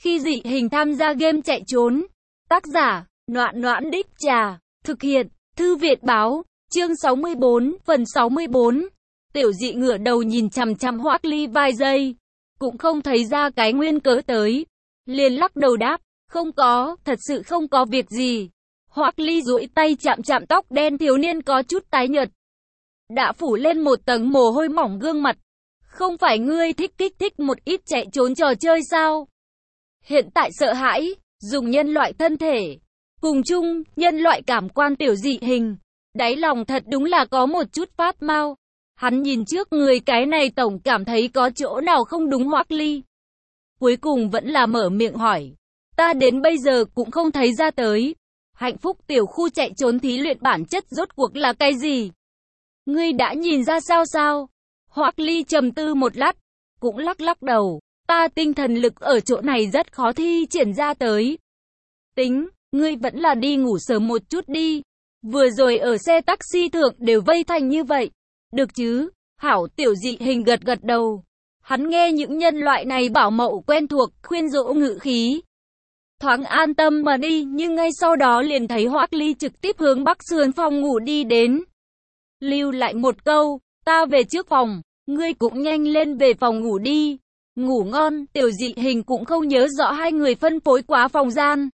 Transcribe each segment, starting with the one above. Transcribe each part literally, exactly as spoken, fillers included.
Khi dị hình tham gia game chạy trốn. Tác giả, Noãn Noãn Đích Trà. Thực hiện, Thư Viện Báo. Chương sáu mươi bốn, phần sáu mươi bốn. Tiểu dị ngửa đầu nhìn chằm chằm Hoắc Ly vài giây. Cũng không thấy ra cái nguyên cớ tới. Liền lắc đầu đáp, không có, thật sự không có việc gì. Hoắc Ly duỗi tay chạm chạm tóc đen thiếu niên có chút tái nhợt. Đã phủ lên một tầng mồ hôi mỏng gương mặt. Không phải ngươi thích kích thích một ít chạy trốn trò chơi sao? Hiện tại sợ hãi, dùng nhân loại thân thể. Cùng chung, nhân loại cảm quan tiểu dị hình. Đáy lòng thật đúng là có một chút phát mau. Hắn nhìn trước người cái này tổng cảm thấy có chỗ nào không đúng Hoắc Ly. Cuối cùng vẫn là mở miệng hỏi. Ta đến bây giờ cũng không thấy ra tới. Hạnh phúc tiểu khu chạy trốn thí luyện bản chất rốt cuộc là cái gì? Ngươi đã nhìn ra sao sao? Hoắc Ly trầm tư một lát, cũng lắc lắc đầu. Ta tinh thần lực ở chỗ này rất khó thi triển ra tới. Tính, ngươi vẫn là đi ngủ sớm một chút đi. Vừa rồi ở xe taxi thượng đều vây thành như vậy. Được chứ? Hảo tiểu dị hình gật gật đầu. Hắn nghe những nhân loại này bảo mậu quen thuộc, khuyên dỗ ngữ khí. Thoáng an tâm mà đi, nhưng ngay sau đó liền thấy Hoắc Ly trực tiếp hướng bắc sườn phòng ngủ đi đến. Lưu lại một câu, ta về trước phòng, ngươi cũng nhanh lên về phòng ngủ đi. Ngủ ngon, tiểu dị hình cũng không nhớ rõ hai người phân phối quá phòng gian.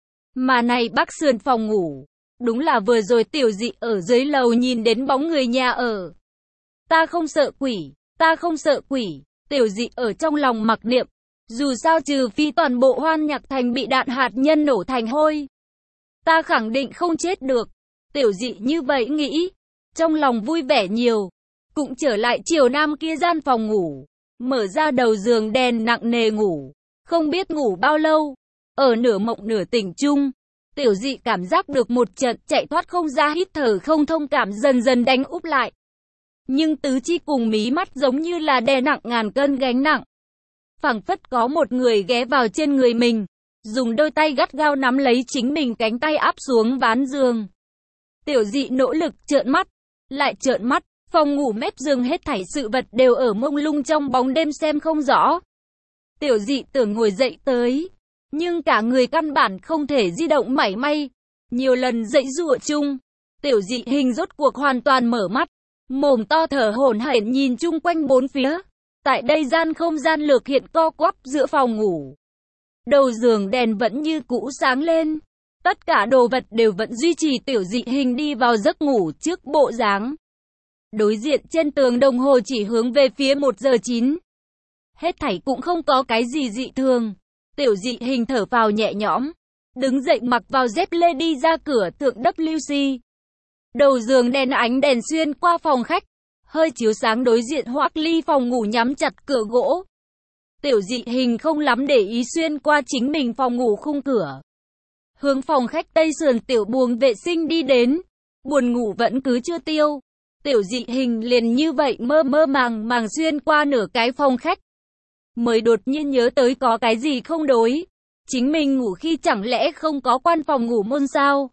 Mà này bắc sườn phòng ngủ, đúng là vừa rồi tiểu dị ở dưới lầu nhìn đến bóng người nhà ở. Ta không sợ quỷ, ta không sợ quỷ, tiểu dị ở trong lòng mặc niệm. Dù sao trừ phi toàn bộ Hoan Nhạc Thành bị đạn hạt nhân nổ thành hôi, ta khẳng định không chết được. Tiểu dị như vậy nghĩ, trong lòng vui vẻ nhiều. Cũng trở lại chiều nam kia gian phòng ngủ, mở ra đầu giường đèn nặng nề ngủ. Không biết ngủ bao lâu, ở nửa mộng nửa tỉnh chung, tiểu dị cảm giác được một trận chạy thoát không ra hít thở không thông cảm dần dần đánh úp lại. Nhưng tứ chi cùng mí mắt giống như là đè nặng ngàn cân gánh nặng. Phảng phất có một người ghé vào trên người mình, dùng đôi tay gắt gao nắm lấy chính mình cánh tay áp xuống ván giường. Tiểu dị nỗ lực trợn mắt, lại trợn mắt, phòng ngủ mép giường hết thảy sự vật đều ở mông lung trong bóng đêm xem không rõ. Tiểu dị tưởng ngồi dậy tới, nhưng cả người căn bản không thể di động mảy may. Nhiều lần dãy giụa chung, tiểu dị hình rốt cuộc hoàn toàn mở mắt, mồm to thở hổn hển nhìn chung quanh bốn phía. Tại đây gian không gian lược hiện co quắp giữa phòng ngủ. Đầu giường đèn vẫn như cũ sáng lên. Tất cả đồ vật đều vẫn duy trì tiểu dị hình đi vào giấc ngủ trước bộ dáng. Đối diện trên tường đồng hồ chỉ hướng về phía một giờ chín. Hết thảy cũng không có cái gì dị thường. Tiểu dị hình thở vào nhẹ nhõm. Đứng dậy mặc vào dép lê đi ra cửa thượng W C. Đầu giường đèn ánh đèn xuyên qua phòng khách. Hơi chiếu sáng đối diện Hoắc Ly phòng ngủ nhắm chặt cửa gỗ. Tiểu dị hình không lắm để ý xuyên qua chính mình phòng ngủ khung cửa. Hướng phòng khách tây sườn tiểu buồng vệ sinh đi đến. Buồn ngủ vẫn cứ chưa tiêu. Tiểu dị hình liền như vậy mơ mơ màng màng xuyên qua nửa cái phòng khách. Mới đột nhiên nhớ tới có cái gì không đối. Chính mình ngủ khi chẳng lẽ không có quan phòng ngủ môn sao?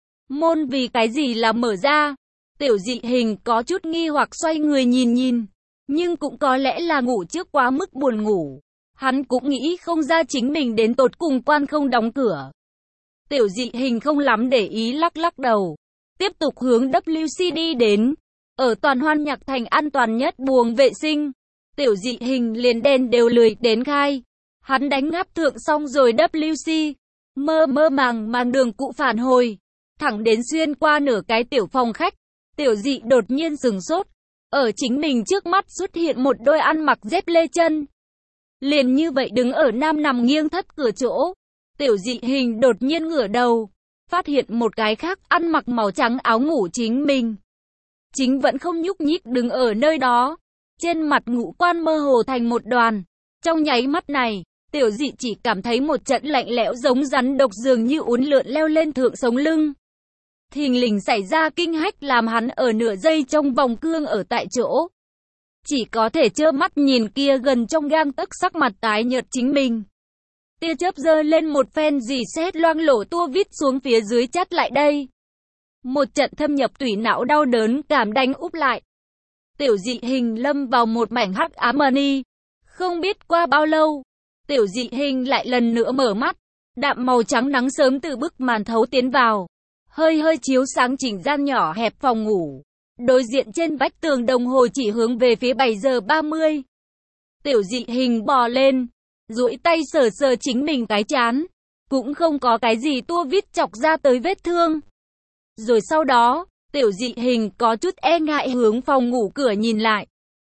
Môn vì cái gì là mở ra? Tiểu dị hình có chút nghi hoặc xoay người nhìn nhìn. Nhưng cũng có lẽ là ngủ trước quá mức buồn ngủ. Hắn cũng nghĩ không ra chính mình đến tột cùng quan không đóng cửa. Tiểu dị hình không lắm để ý lắc lắc đầu. Tiếp tục hướng W C đi đến. Ở toàn Hoan Nhạc Thành an toàn nhất buồng vệ sinh. Tiểu dị hình liền đen đều lười đến khai. Hắn đánh ngáp thượng xong rồi W C. Mơ mơ màng màng đường cụ phản hồi. Thẳng đến xuyên qua nửa cái tiểu phòng khách. Tiểu dị đột nhiên sừng sốt. Ở chính mình trước mắt xuất hiện một đôi ăn mặc dép lê chân. Liền như vậy đứng ở nam nằm nghiêng thất cửa chỗ. Tiểu dị hình đột nhiên ngửa đầu. Phát hiện một cái khác ăn mặc màu trắng áo ngủ chính mình. Chính vẫn không nhúc nhích đứng ở nơi đó. Trên mặt ngũ quan mơ hồ thành một đoàn. Trong nháy mắt này, tiểu dị chỉ cảm thấy một trận lạnh lẽo giống rắn độc dường như uốn lượn leo lên thượng sống lưng. Thình lình xảy ra kinh hách làm hắn ở nửa giây trong vòng cương ở tại chỗ. Chỉ có thể trơ mắt nhìn kia gần trong gang tấc sắc mặt tái nhợt chính mình. Tia chớp giơ lên một phen dì xét loang lổ tua vít xuống phía dưới chát lại đây. Một trận thâm nhập tủy não đau đớn cảm đánh úp lại. Tiểu dị hình lâm vào một mảnh hắc ám mờ ni. Không biết qua bao lâu, Tiểu Dị Hình lại lần nữa mở mắt. Đạm màu trắng nắng sớm từ bức màn thấu tiến vào, hơi hơi chiếu sáng chỉnh gian nhỏ hẹp phòng ngủ. Đối diện trên vách tường đồng hồ chỉ hướng về phía bảy giờ ba mươi. Tiểu Dị Hình bò lên, duỗi tay sờ sờ chính mình cái trán, cũng không có cái gì tua vít chọc ra tới vết thương. Rồi sau đó, Tiểu Dị Hình có chút e ngại hướng phòng ngủ cửa nhìn lại.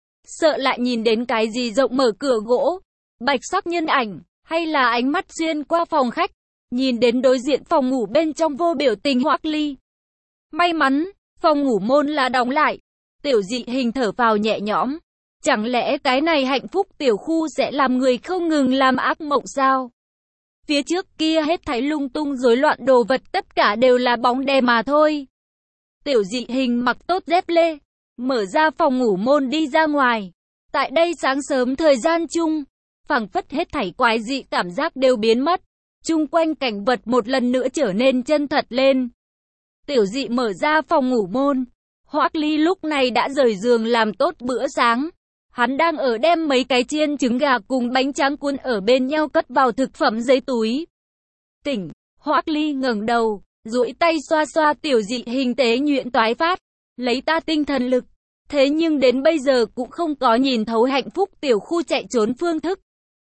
Sợ lại nhìn đến cái gì rộng mở cửa gỗ, bạch sắc nhân ảnh, hay là ánh mắt xuyên qua phòng khách, nhìn đến đối diện phòng ngủ bên trong vô biểu tình Hoắc Ly. May mắn, phòng ngủ môn là đóng lại. Tiểu Dị Hình thở phào nhẹ nhõm. Chẳng lẽ cái này hạnh phúc tiểu khu sẽ làm người không ngừng làm ác mộng sao? Phía trước kia hết thảy lung tung rối loạn đồ vật tất cả đều là bóng đè mà thôi. Tiểu Dị Hình mặc tốt dép lê, mở ra phòng ngủ môn đi ra ngoài. Tại đây sáng sớm thời gian chung, phảng phất hết thảy quái dị cảm giác đều biến mất. Chung quanh cảnh vật một lần nữa trở nên chân thật lên. Tiểu Dị mở ra phòng ngủ môn. Hoắc Ly lúc này đã rời giường làm tốt bữa sáng. Hắn đang ở đem mấy cái chiên trứng gà cùng bánh tráng cuốn ở bên nhau cất vào thực phẩm giấy túi. Tỉnh, Hoắc Ly ngẩng đầu, duỗi tay xoa xoa Tiểu Dị Hình tế nhuyễn toái phát, lấy ta tinh thần lực. Thế nhưng đến bây giờ cũng không có nhìn thấu hạnh phúc tiểu khu chạy trốn phương thức.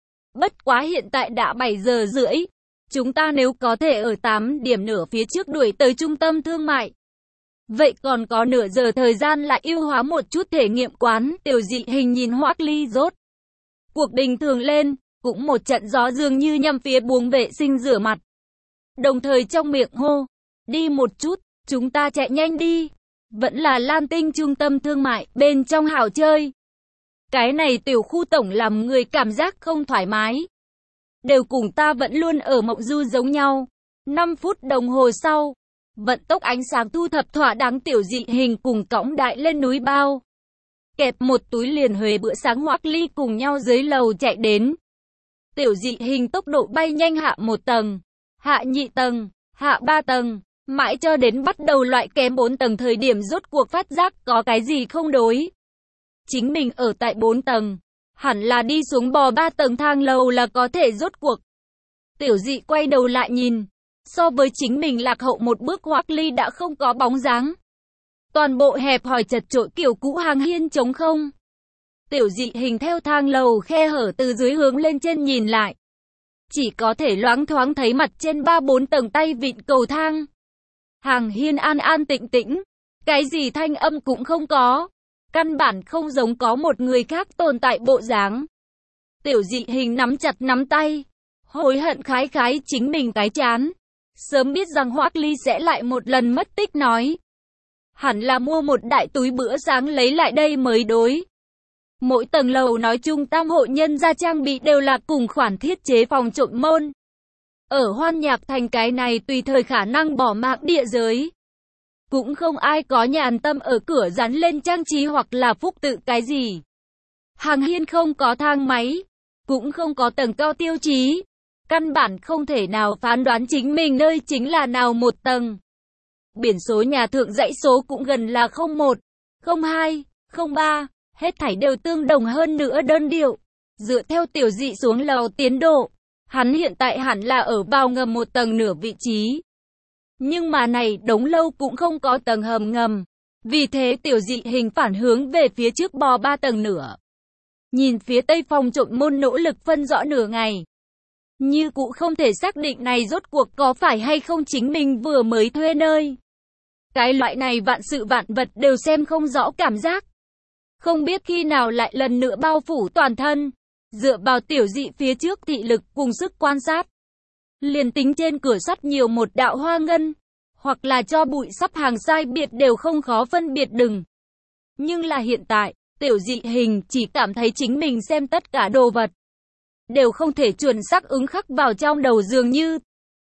Bất quá hiện tại đã bảy giờ rưỡi, chúng ta nếu có thể ở tám điểm nửa phía trước đuổi tới trung tâm thương mại. Vậy còn có nửa giờ thời gian lại ưu hóa một chút thể nghiệm quán. Tiểu Dị Hình nhìn Hoắc Ly rốt cuộc bình thường lên, cũng một trận gió dường như nhằm phía buồng vệ sinh rửa mặt. Đồng thời trong miệng hô, đi một chút, chúng ta chạy nhanh đi. Vẫn là Lam Tinh trung tâm thương mại, bên trong hảo chơi. Cái này tiểu khu tổng làm người cảm giác không thoải mái. Đều cùng ta vẫn luôn ở mộng du giống nhau. năm phút đồng hồ sau, vận tốc ánh sáng thu thập thỏa đáng. Tiểu Dị Hình cùng cõng đại lên núi bao. Kẹp một túi liền huề bữa sáng. Hoắc Ly cùng nhau dưới lầu chạy đến. Tiểu Dị Hình tốc độ bay nhanh hạ một tầng, hạ nhị tầng, hạ ba tầng, mãi cho đến bắt đầu loại kém bốn tầng thời điểm rốt cuộc phát giác có cái gì không đối. Chính mình ở tại bốn tầng, hẳn là đi xuống bò ba tầng thang lầu là có thể rốt cuộc. Tiểu Dị quay đầu lại nhìn, so với chính mình lạc hậu một bước. Hoắc Ly đã không có bóng dáng. Toàn bộ hẹp hòi chật chội kiểu cũ hàng hiên trống không. Tiểu Dị Hình theo thang lầu khe hở từ dưới hướng lên trên nhìn lại. Chỉ có thể loáng thoáng thấy mặt trên ba bốn tầng tay vịn cầu thang. Hàng hiên an an tĩnh tĩnh, cái gì thanh âm cũng không có. Căn bản không giống có một người khác tồn tại bộ dáng. Tiểu Dị Hình nắm chặt nắm tay, hối hận khái khái chính mình cái chán. Sớm biết rằng Hoắc Ly sẽ lại một lần mất tích nói. Hẳn là mua một đại túi bữa sáng lấy lại đây mới đối. Mỗi tầng lầu nói chung tam hộ nhân gia trang bị đều là cùng khoản thiết chế phòng trộm môn. Ở Hoan Nhạc Thành cái này tùy thời khả năng bỏ mạng địa giới. Cũng không ai có nhàn tâm ở cửa dán lên trang trí hoặc là phúc tự cái gì. Hàng hiên không có thang máy, cũng không có tầng cao tiêu chí. Căn bản không thể nào phán đoán chính mình nơi chính là nào một tầng. Biển số nhà thượng dãy số cũng gần là không một, không hai, không ba, hết thảy đều tương đồng hơn nữa đơn điệu. Dựa theo Tiểu Dị xuống lầu tiến độ, hắn hiện tại hẳn là ở vào ngầm một tầng nửa vị trí. Nhưng mà này đống lâu cũng không có tầng hầm ngầm. Vì thế Tiểu Dị Hình phản hướng về phía trước bò ba tầng nửa. Nhìn phía tây phòng trộm môn nỗ lực phân rõ nửa ngày. Như cụ không thể xác định này rốt cuộc có phải hay không chính mình vừa mới thuê nơi. Cái loại này vạn sự vạn vật đều xem không rõ cảm giác. Không biết khi nào lại lần nữa bao phủ toàn thân. Dựa vào Tiểu Dị phía trước thị lực cùng sức quan sát. Liền tính trên cửa sắt nhiều một đạo hoa ngân, hoặc là cho bụi sắp hàng sai biệt đều không khó phân biệt đừng. Nhưng là hiện tại, Tiểu Dị Hình chỉ cảm thấy chính mình xem tất cả đồ vật đều không thể chuẩn xác ứng khắc vào trong đầu dường như.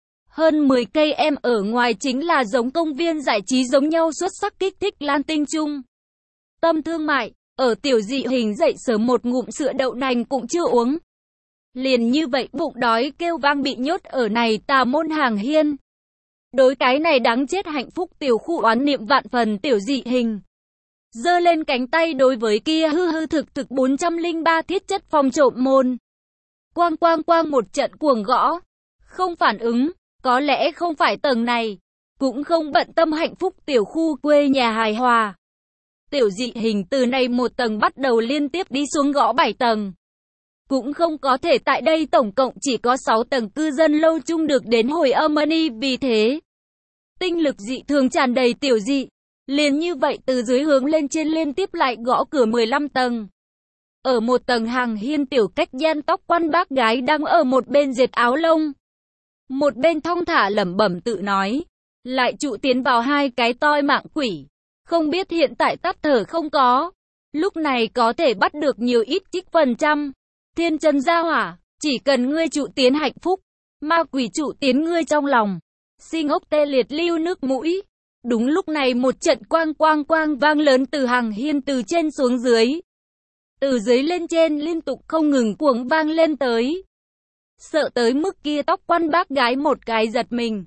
Hơn mười cây em ở ngoài chính là giống công viên giải trí giống nhau xuất sắc kích thích Lan Tinh chung. Tâm thương mại, ở Tiểu Dị Hình dậy sớm một ngụm sữa đậu nành cũng chưa uống. Liền như vậy bụng đói kêu vang bị nhốt ở này tà môn hàng hiên. Đối cái này đáng chết hạnh phúc tiểu khu oán niệm vạn phần. Tiểu Dị Hình giơ lên cánh tay đối với kia hư hư thực thực bốn trăm lẻ ba thiết chất phòng trộm môn. quang quang quang một trận cuồng gõ. Không phản ứng, có lẽ không phải tầng này. Cũng không bận tâm hạnh phúc tiểu khu quê nhà hài hòa. Tiểu dị hình từ này một tầng bắt đầu liên tiếp đi xuống gõ bảy tầng. Cũng không có thể tại đây tổng cộng chỉ có sáu tầng cư dân lâu chung được đến hồi âm money, vì thế tinh lực dị thường tràn đầy tiểu dị. Liền như vậy từ dưới hướng lên trên liên tiếp lại gõ cửa mười lăm tầng. Ở một tầng hàng hiên tiểu cách gian tóc quan bác gái đang ở một bên dệt áo lông. Một bên thong thả lẩm bẩm tự nói. Lại trụ tiến vào hai cái toi mạng quỷ. Không biết hiện tại tắt thở không có. Lúc này có thể bắt được nhiều ít trích phần trăm. Thiên chân gia hỏa, chỉ cần ngươi trụ tiến hạnh phúc. Ma quỷ trụ tiến ngươi trong lòng. Sinh ốc tê liệt lưu nước mũi. Đúng lúc này một trận quang quang quang vang lớn từ hàng hiên từ trên xuống dưới. Từ dưới lên trên liên tục không ngừng cuồng vang lên tới. Sợ tới mức kia tóc quan bác gái một cái giật mình.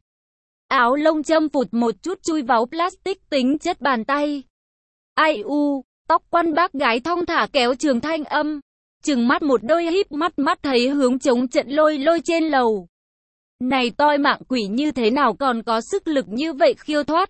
Áo lông châm phụt một chút chui vào plastic tính chất bàn tay. Ai u, tóc quan bác gái thong thả kéo trường thanh âm. Trừng mắt một đôi híp mắt mắt thấy hướng chống trận lôi lôi trên lầu. Này toi mạng quỷ như thế nào còn có sức lực như vậy khiêu thoát.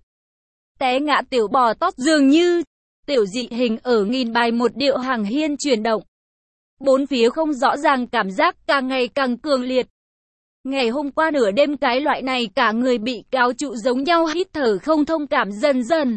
Té ngã tiểu bò tót dường như. Tiểu dị hình ở nghìn bài một điệu hàng hiên chuyển động. Bốn phía không rõ ràng cảm giác càng ngày càng cường liệt. Ngày hôm qua nửa đêm cái loại này cả người bị cao trụ giống nhau hít thở không thông cảm dần dần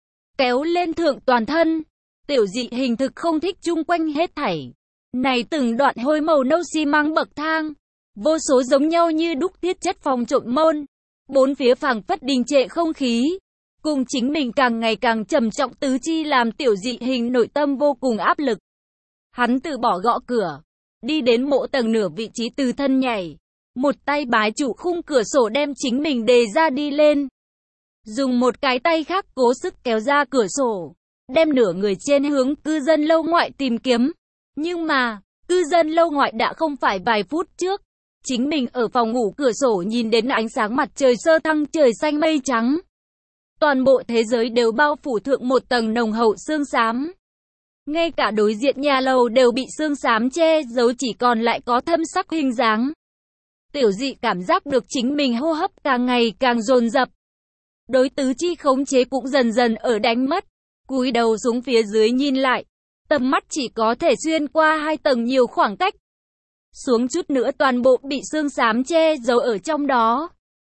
kéo lên thượng toàn thân. Tiểu dị hình thực không thích chung quanh hết thảy. Này từng đoạn hôi màu nâu xi măng bậc thang. Vô số giống nhau như đúc thiết chất phòng trộm môn. Bốn phía phảng phất đình trệ không khí. Cùng chính mình càng ngày càng trầm trọng tứ chi làm tiểu dị hình nội tâm vô cùng áp lực. Hắn từ bỏ gõ cửa. Đi đến mộ tầng nửa vị trí từ thân nhảy. Một tay bái trụ khung cửa sổ đem chính mình đề ra đi lên. Dùng một cái tay khác cố sức kéo ra cửa sổ. Đem nửa người trên hướng cư dân lâu ngoại tìm kiếm. Nhưng mà, cư dân lâu ngoại đã không phải vài phút trước. Chính mình ở phòng ngủ cửa sổ nhìn đến ánh sáng mặt trời sơ thăng trời xanh mây trắng. Toàn bộ thế giới đều bao phủ thượng một tầng nồng hậu sương xám. Ngay cả đối diện nhà lầu đều bị sương xám che giấu chỉ còn lại có thâm sắc hình dáng. Tiểu dị cảm giác được chính mình hô hấp càng ngày càng dồn dập. Đối tứ chi khống chế cũng dần dần ở đánh mất. Cúi đầu xuống phía dưới nhìn lại. Tầm mắt chỉ có thể xuyên qua hai tầng nhiều khoảng cách. Xuống chút nữa toàn bộ bị sương xám che giấu ở trong đó.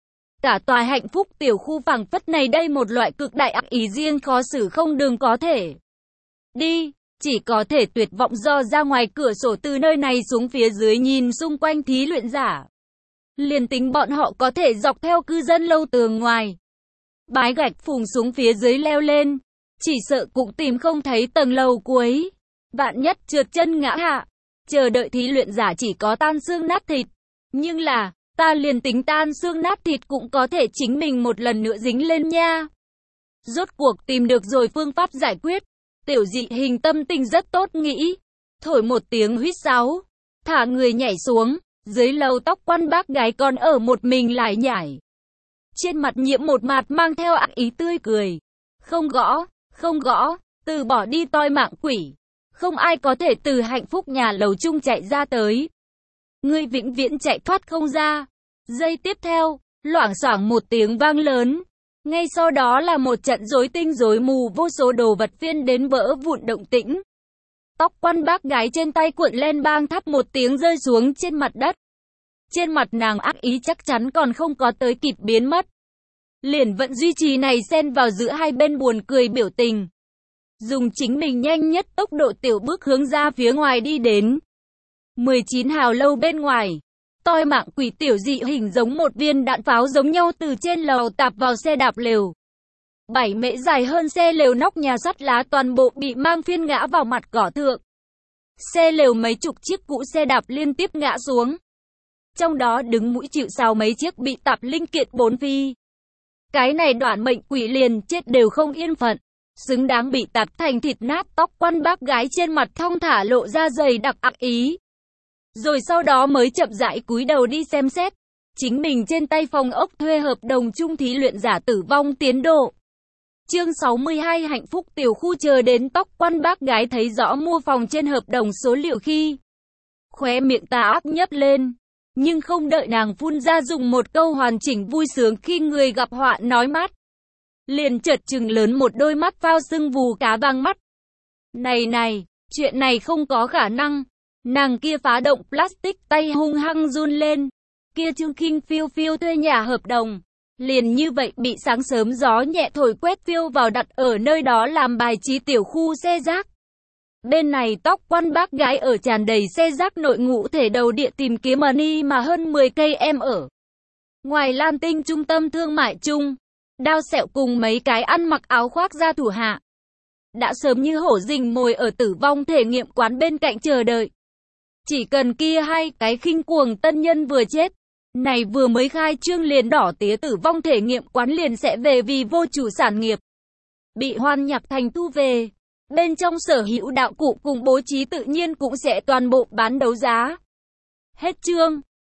Cả tòa hạnh phúc tiểu khu phảng phất này đây một loại cực đại ác ý riêng khó xử không đường có thể đi. Chỉ có thể tuyệt vọng do ra ngoài cửa sổ từ nơi này xuống phía dưới nhìn xung quanh thí luyện giả. Liền tính bọn họ có thể dọc theo cư dân lâu tường ngoài. Bái gạch phùng xuống phía dưới leo lên. Chỉ sợ cũng tìm không thấy tầng lầu cuối. Vạn nhất trượt chân ngã hạ. Chờ đợi thí luyện giả chỉ có tan xương nát thịt. Nhưng là, ta liền tính tan xương nát thịt cũng có thể chính mình một lần nữa dính lên nha. Rốt cuộc tìm được rồi phương pháp giải quyết. Tiểu dị hình tâm tình rất tốt nghĩ. Thổi một tiếng huýt sáo. Thả người nhảy xuống. Dưới lầu tóc quan bác gái còn ở một mình lại nhảy. Trên mặt nhiễm một mặt mang theo ác ý tươi cười. Không gõ, không gõ, từ bỏ đi toi mạng quỷ. Không ai có thể từ hạnh phúc nhà lầu chung chạy ra tới. Ngươi vĩnh viễn chạy thoát không ra. Giây tiếp theo, loảng xoảng một tiếng vang lớn. Ngay sau đó là một trận rối tinh rối mù vô số đồ vật phiên đến vỡ vụn động tĩnh. Tóc quan bác gái trên tay cuộn len bang thắp một tiếng rơi xuống trên mặt đất. Trên mặt nàng ác ý chắc chắn còn không có tới kịp biến mất. Liền vẫn duy trì này xen vào giữa hai bên buồn cười biểu tình. Dùng chính mình nhanh nhất tốc độ tiểu bước hướng ra phía ngoài đi đến. mười chín hào lâu bên ngoài. Toi mạng quỷ tiểu dị hình giống một viên đạn pháo giống nhau từ trên lầu tạp vào xe đạp lều. Bảy mễ dài hơn xe lều nóc nhà sắt lá toàn bộ bị mang phiên ngã vào mặt cỏ thượng. Xe lều mấy chục chiếc cũ xe đạp liên tiếp ngã xuống. Trong đó đứng mũi chịu sào mấy chiếc bị tạp linh kiện bốn phi. Cái này đoạn mệnh quỷ liền chết đều không yên phận. Xứng đáng bị tạp thành thịt nát. Tóc quan bác gái trên mặt thong thả lộ ra dày đặc ác ý. Rồi sau đó mới chậm rãi cúi đầu đi xem xét. Chính mình trên tay phòng ốc thuê hợp đồng chung thí luyện giả tử vong tiến độ. Chương sáu mươi hai hạnh phúc tiểu khu chờ đến tóc quan bác gái thấy rõ mua phòng trên hợp đồng số liệu khi. Khóe miệng tà ác nhếch lên. Nhưng không đợi nàng phun ra dùng một câu hoàn chỉnh vui sướng khi người gặp họa nói mát. Liền chợt trừng lớn một đôi mắt phao sưng vù cá vàng mắt. Này này, chuyện này không có khả năng. Nàng kia phá động plastic tay hung hăng run lên. Kia Trương Kinh phiêu phiêu thuê nhà hợp đồng. Liền như vậy bị sáng sớm gió nhẹ thổi quét phiêu vào đặt ở nơi đó làm bài trí tiểu khu xe rác. Bên này tóc quan bác gái ở tràn đầy xe rác nội ngũ thể đầu địa tìm kiếm money mà hơn mười cây em ở. Ngoài Lan Tinh trung tâm thương mại chung, Đao Sẹo cùng mấy cái ăn mặc áo khoác ra thủ hạ. Đã sớm như hổ rình mồi ở tử vong thể nghiệm quán bên cạnh chờ đợi. Chỉ cần kia hai cái khinh cuồng tân nhân vừa chết, này vừa mới khai trương liền đỏ tía tử vong thể nghiệm quán liền sẽ về vì vô chủ sản nghiệp. Bị Hoan Nhạc Thành thu về. Bên trong sở hữu đạo cụ cùng bố trí tự nhiên cũng sẽ toàn bộ bán đấu giá. Hết chương.